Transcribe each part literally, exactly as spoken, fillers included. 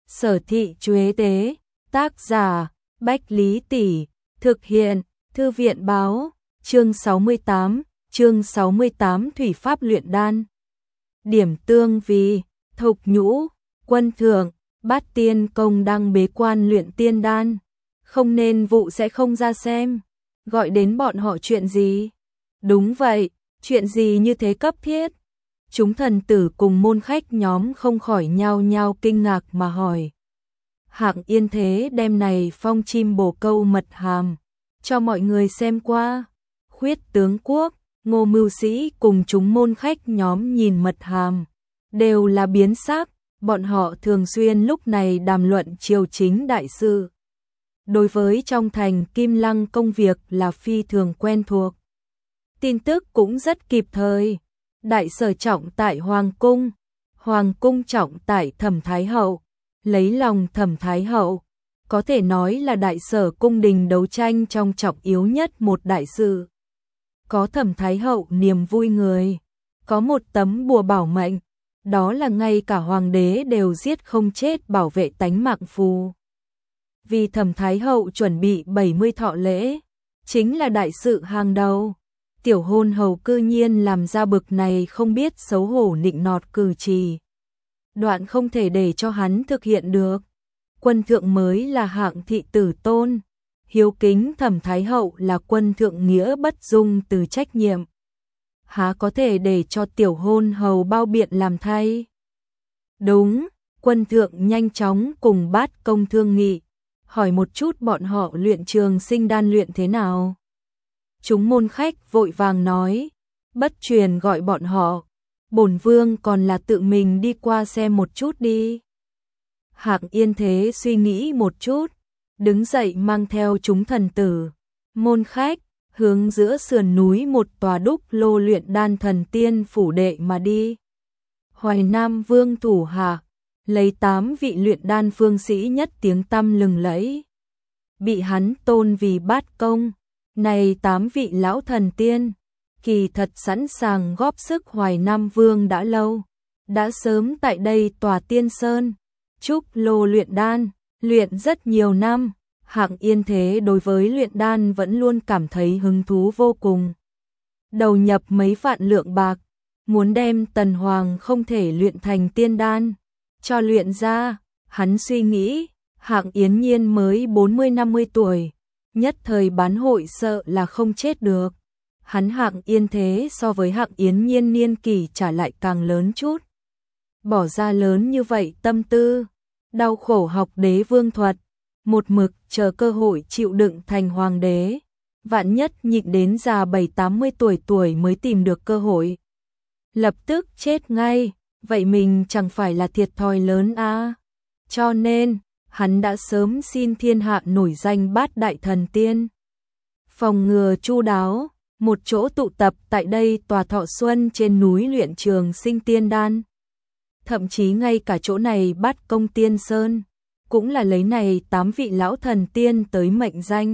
Sở thị Chuế Tế, tác giả, Bách Lý Tỷ, thực hiện, Thư viện báo, chương sáu mươi tám, chương sáu mươi tám Thủy Pháp luyện đan. Điểm tương vì, Thục Nhũ, Quân Thượng, Bát Tiên Công đang bế quan luyện tiên đan. Không nên vụ sẽ không ra xem. Gọi đến bọn họ chuyện gì? Đúng vậy, chuyện gì như thế cấp thiết? Chúng thần tử cùng môn khách nhóm không khỏi nhao nhao kinh ngạc mà hỏi. Hạng Yên Thế đem này phong chim bồ câu mật hàm cho mọi người xem qua. Khuyết tướng quốc, Ngô Mưu Sĩ cùng chúng môn khách nhóm nhìn mật hàm, đều là biến sắc, bọn họ thường xuyên lúc này đàm luận triều chính đại sự. Đối với trong thành Kim Lăng công việc là phi thường quen thuộc. Tin tức cũng rất kịp thời. Đại sở trọng tại Hoàng Cung, Hoàng Cung trọng tại Thẩm Thái Hậu, lấy lòng Thẩm Thái Hậu, có thể nói là đại sở cung đình đấu tranh trong trọng yếu nhất một đại sự. Có Thẩm Thái Hậu niềm vui người, có một tấm bùa bảo mệnh, đó là ngay cả hoàng đế đều giết không chết bảo vệ tánh mạng phù. Vì Thẩm Thái Hậu chuẩn bị bảy mươi thọ lễ, chính là đại sự hàng đầu. Tiểu hôn hầu cư nhiên làm ra bực này không biết xấu hổ nịnh nọt cử chỉ. Đoạn không thể để cho hắn thực hiện được. Quân thượng mới là hạng thị tử tôn. Hiếu kính Thẩm Thái Hậu là quân thượng nghĩa bất dung từ trách nhiệm. Há có thể để cho tiểu hôn hầu bao biện làm thay? Đúng, quân thượng nhanh chóng cùng Bát Công thương nghị. Hỏi một chút bọn họ luyện trường sinh đan luyện thế nào? Chúng môn khách vội vàng nói, bất truyền gọi bọn họ, bổn vương còn là tự mình đi qua xem một chút đi. Hạng Yên Thế suy nghĩ một chút, đứng dậy mang theo chúng thần tử, môn khách, hướng giữa sườn núi một tòa đúc lô luyện đan thần tiên phủ đệ mà đi. Hoài Nam Vương thủ hạ, lấy tám vị luyện đan phương sĩ nhất tiếng tăm lừng lẫy, bị hắn tôn vì Bát Công. Này tám vị lão thần tiên, kỳ thật sẵn sàng góp sức Hoài Nam Vương đã lâu, đã sớm tại đây tòa tiên sơn, trúc lô luyện đan, luyện rất nhiều năm. Hạng Yên Thế đối với luyện đan vẫn luôn cảm thấy hứng thú vô cùng. Đầu nhập mấy vạn lượng bạc, muốn đem Tần Hoàng không thể luyện thành tiên đan, cho luyện ra. Hắn suy nghĩ, Hạng Yến Nhiên mới bốn mươi năm mươi tuổi. Nhất thời bán hội sợ là không chết được. Hắn Hạng Yên Thế so với Hạng Yến Nhiên niên kỷ trả lại càng lớn chút. Bỏ ra lớn như vậy tâm tư, đau khổ học đế vương thuật, một mực chờ cơ hội chịu đựng thành hoàng đế. Vạn nhất nhịn đến già bảy tám mươi tuổi tuổi mới tìm được cơ hội. Lập tức chết ngay, vậy mình chẳng phải là thiệt thòi lớn à. Cho nên hắn đã sớm xin thiên hạ nổi danh bát đại thần tiên. Phòng ngừa chu đáo, một chỗ tụ tập tại đây tòa Thọ Xuân trên núi luyện trường sinh tiên đan. Thậm chí ngay cả chỗ này Bát Công Tiên Sơn, cũng là lấy này tám vị lão thần tiên tới mệnh danh.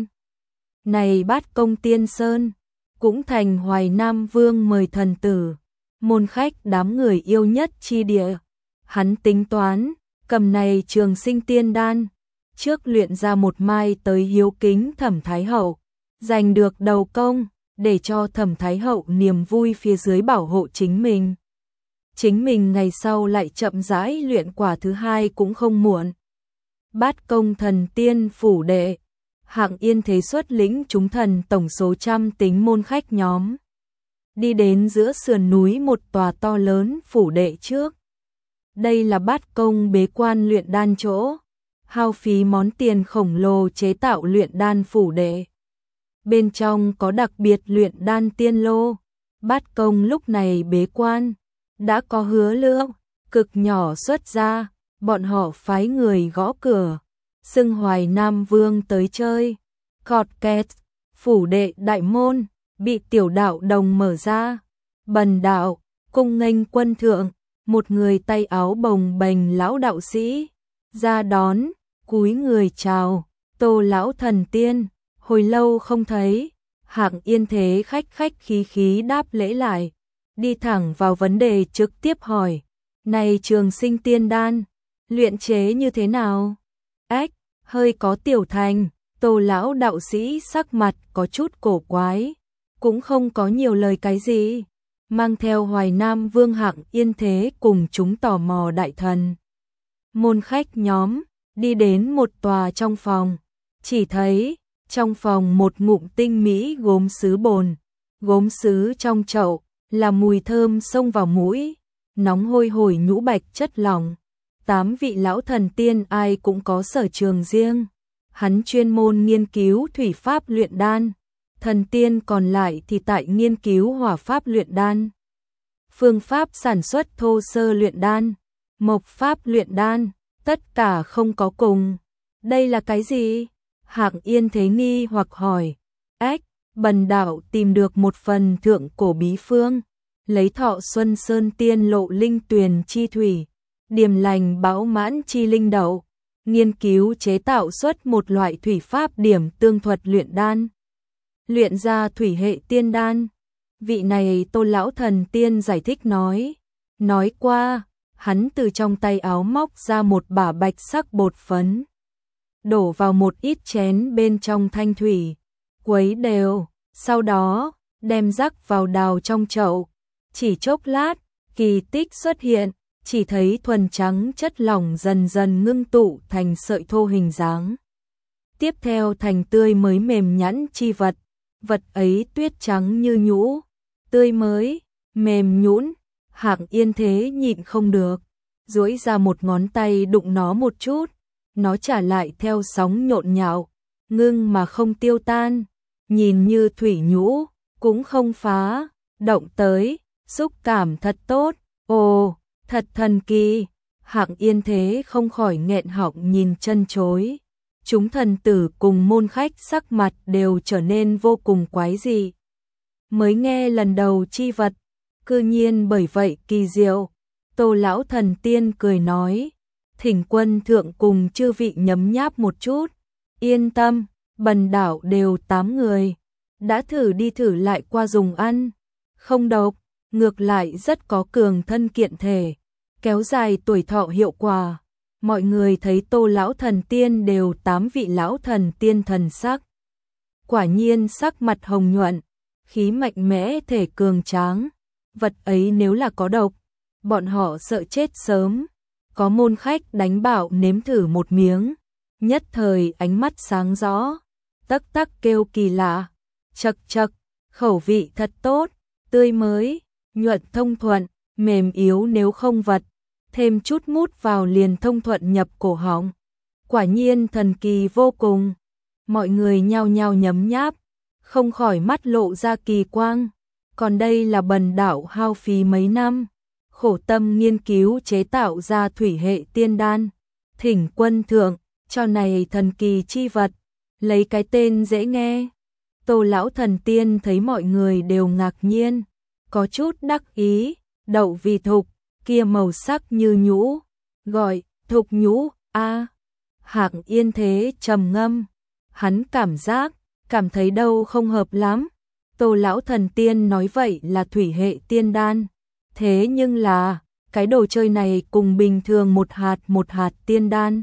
Này Bát Công Tiên Sơn, cũng thành Hoài Nam Vương mời thần tử, môn khách đám người yêu nhất chi địa. Hắn tính toán, cầm này trường sinh tiên đan, trước luyện ra một mai tới hiếu kính Thẩm Thái Hậu, giành được đầu công, để cho Thẩm Thái Hậu niềm vui phía dưới bảo hộ chính mình. Chính mình ngày sau lại chậm rãi luyện quả thứ hai cũng không muộn. Bát Công thần tiên phủ đệ, Hạng Yên Thế xuất lĩnh chúng thần tổng số trăm tính môn khách nhóm. Đi đến giữa sườn núi một tòa to lớn phủ đệ trước. Đây là Bát Công bế quan luyện đan chỗ, hao phí món tiền khổng lồ chế tạo luyện đan phủ đệ. Bên trong có đặc biệt luyện đan tiên lô. Bát Công lúc này bế quan, đã có hứa lượng, cực nhỏ xuất ra, bọn họ phái người gõ cửa, xưng Hoài Nam Vương tới chơi. Cọt kẹt, phủ đệ đại môn, bị tiểu đạo đồng mở ra. Bần đạo, cung nghênh quân thượng. Một người tay áo bồng bềnh lão đạo sĩ ra đón, cúi người chào, Tô lão thần tiên, hồi lâu không thấy. Hạng Yên Thế khách khách khí khí đáp lễ lại, đi thẳng vào vấn đề trực tiếp hỏi, này trường sinh tiên đan, Luyện chế như thế nào? Ách, hơi có tiểu thành, Tô lão đạo sĩ sắc mặt có chút cổ quái, cũng không có nhiều lời cái gì, mang theo Hoài Nam Vương Hạng Yên Thế cùng chúng tò mò đại thần. Môn khách nhóm đi đến một tòa trong phòng, chỉ thấy trong phòng một ngụm tinh mỹ gốm sứ bồn, gốm sứ trong chậu là mùi thơm xông vào mũi, nóng hôi hổi nhũ bạch chất lỏng. Tám vị lão thần tiên ai cũng có sở trường riêng, hắn chuyên môn nghiên cứu thủy pháp luyện đan, thần tiên còn lại thì tại nghiên cứu hỏa pháp luyện đan, phương pháp sản xuất thô sơ luyện đan, mộc pháp luyện đan, tất cả không có cùng. Đây là cái gì? Hạng Yên Thế nghi hoặc hỏi. Ách, bần đạo tìm được một phần thượng cổ bí phương, lấy Thọ Xuân Sơn tiên lộ linh tuyền chi thủy, điềm lành bão mãn chi linh đậu, nghiên cứu chế tạo xuất một loại thủy pháp điểm tương thuật luyện đan, luyện ra thủy hệ tiên đan. Vị này Tôn lão thần tiên giải thích nói, nói qua, hắn từ trong tay áo móc ra một bả bạch sắc bột phấn, đổ vào một ít chén bên trong thanh thủy, quấy đều, sau đó đem rắc vào đào trong chậu, chỉ chốc lát, kỳ tích xuất hiện, chỉ thấy thuần trắng chất lỏng dần dần ngưng tụ thành sợi thô hình dáng. Tiếp theo thành tươi mới mềm nhẵn chi vật, vật ấy tuyết trắng như nhũ, tươi mới, mềm nhũn. Hạng Yên Thế nhịn không được, duỗi ra một ngón tay đụng nó một chút, nó trả lại theo sóng nhộn nhạo, ngưng mà không tiêu tan, nhìn như thủy nhũ, cũng không phá, động tới, xúc cảm thật tốt, ồ, thật thần kỳ. Hạng Yên Thế không khỏi nghẹn họng nhìn chân chối. Chúng thần tử cùng môn khách sắc mặt đều trở nên vô cùng quái dị. Mới nghe lần đầu chi vật, cư nhiên bởi vậy kỳ diệu. Tô lão thần tiên cười nói, thỉnh quân thượng cùng chư vị nhấm nháp một chút. Yên tâm, bần đạo đều tám người, đã thử đi thử lại qua dùng ăn, không độc, ngược lại rất có cường thân kiện thể, kéo dài tuổi thọ hiệu quả. Mọi người thấy Tô lão thần tiên đều tám vị lão thần tiên thần sắc, quả nhiên sắc mặt hồng nhuận, khí mạnh mẽ thể cường tráng. Vật ấy nếu là có độc, bọn họ sợ chết sớm. Có môn khách đánh bảo nếm thử một miếng, nhất thời ánh mắt sáng rõ, tắc tắc kêu kỳ lạ, chậc chậc, khẩu vị thật tốt, tươi mới, nhuận thông thuận, mềm yếu nếu không vật, thêm chút mút vào liền thông thuận nhập cổ họng. Quả nhiên thần kỳ vô cùng. Mọi người nhao nhao nhấm nháp, không khỏi mắt lộ ra kỳ quang. Còn đây là bần đạo hao phí mấy năm, khổ tâm nghiên cứu chế tạo ra thủy hệ tiên đan. Thỉnh quân thượng, cho này thần kỳ chi vật, lấy cái tên dễ nghe. Tô lão thần tiên thấy mọi người đều ngạc nhiên, có chút đắc ý, đậu vì thục, kia màu sắc như nhũ, gọi thục nhũ, a. Hạng Yên Thế trầm ngâm, hắn cảm giác, cảm thấy đâu không hợp lắm. Tô lão thần tiên nói vậy là thủy hệ tiên đan, thế nhưng là, cái đồ chơi này cùng bình thường một hạt một hạt tiên đan,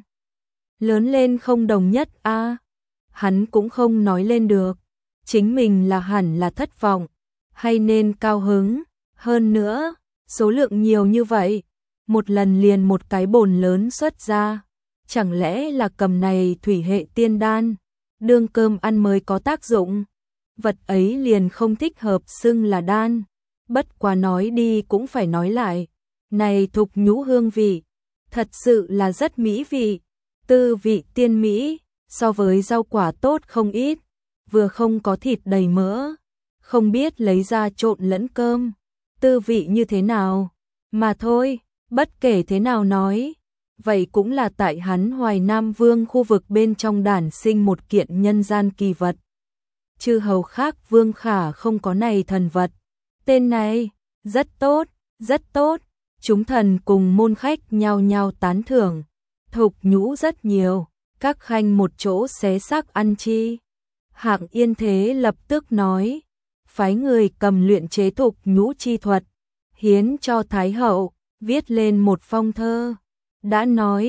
lớn lên không đồng nhất a. À, hắn cũng không nói lên được, chính mình là hẳn là thất vọng, hay nên cao hứng, hơn nữa, số lượng nhiều như vậy, một lần liền một cái bồn lớn xuất ra, chẳng lẽ là cầm này thủy hệ tiên đan, đương cơm ăn mới có tác dụng. Vật ấy liền không thích hợp xưng là đan, bất quá nói đi cũng phải nói lại, này thục nhũ hương vị, thật sự là rất mỹ vị, tư vị tiên mỹ, so với rau quả tốt không ít, vừa không có thịt đầy mỡ, không biết lấy ra trộn lẫn cơm, tư vị như thế nào, mà thôi, bất kể thế nào nói, vậy cũng là tại hắn Hoài Nam Vương khu vực bên trong đản sinh một kiện nhân gian kỳ vật. Chư hầu khác Vương Khả không có này thần vật. Tên này, rất tốt, rất tốt. Chúng thần cùng môn khách nhao nhao tán thưởng. Thục nhũ rất nhiều, các khanh một chỗ xé xác ăn chi. Hạng Yên Thế lập tức nói, phái người cầm luyện chế thục nhũ chi thuật, hiến cho Thái hậu, viết lên một phong thơ. Đã nói,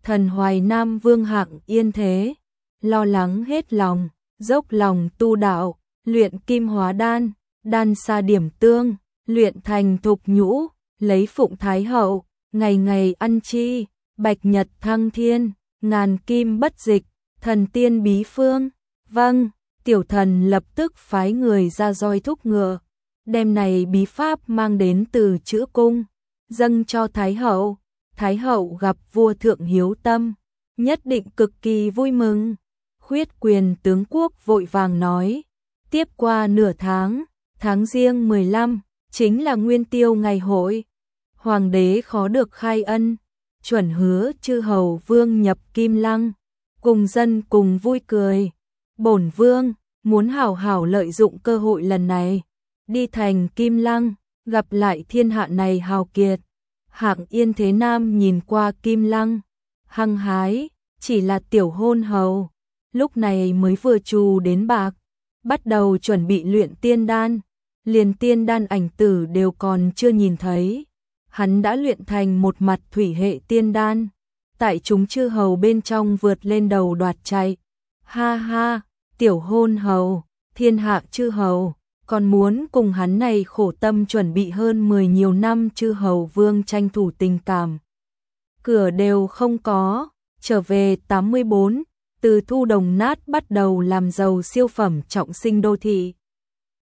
thần Hoài Nam Vương Hạng Yên thế, lo lắng hết lòng, dốc lòng tu đạo, luyện kim hóa đan, đan sa điểm tương, luyện thành thục nhũ, lấy phụng thái hậu, ngày ngày ăn chi, bạch nhật thăng thiên, ngàn kim bất dịch, thần tiên bí phương. Vâng, tiểu thần lập tức phái người ra roi thúc ngựa, đem này bí pháp mang đến từ chữ cung, dâng cho thái hậu. Thái hậu gặp vua thượng hiếu tâm, nhất định cực kỳ vui mừng. Khuyết quyền tướng quốc vội vàng nói, tiếp qua nửa tháng, tháng Giêng mười lăm, chính là nguyên tiêu ngày hội. Hoàng đế khó được khai ân, chuẩn hứa chư hầu vương nhập Kim Lăng, cùng dân cùng vui cười. Bổn vương muốn hảo hảo lợi dụng cơ hội lần này, đi thành Kim Lăng, gặp lại thiên hạ này hào kiệt. Hạng Yên Thế Nam nhìn qua Kim Lăng, hăng hái, chỉ là tiểu hôn hầu, lúc này mới vừa trù đến bạc, bắt đầu chuẩn bị luyện tiên đan, liền tiên đan ảnh tử đều còn chưa nhìn thấy. Hắn đã luyện thành một mặt thủy hệ tiên đan, tại chúng chư hầu bên trong vượt lên đầu đoạt chạy. Ha ha, tiểu hôn hầu, thiên hạ chư hầu, còn muốn cùng hắn này khổ tâm chuẩn bị hơn mười nhiều năm chư hầu vương tranh thủ tình cảm. Cửa đều không có, trở về tám mươi bốn, từ thu đồng nát bắt đầu làm giàu siêu phẩm trọng sinh đô thị.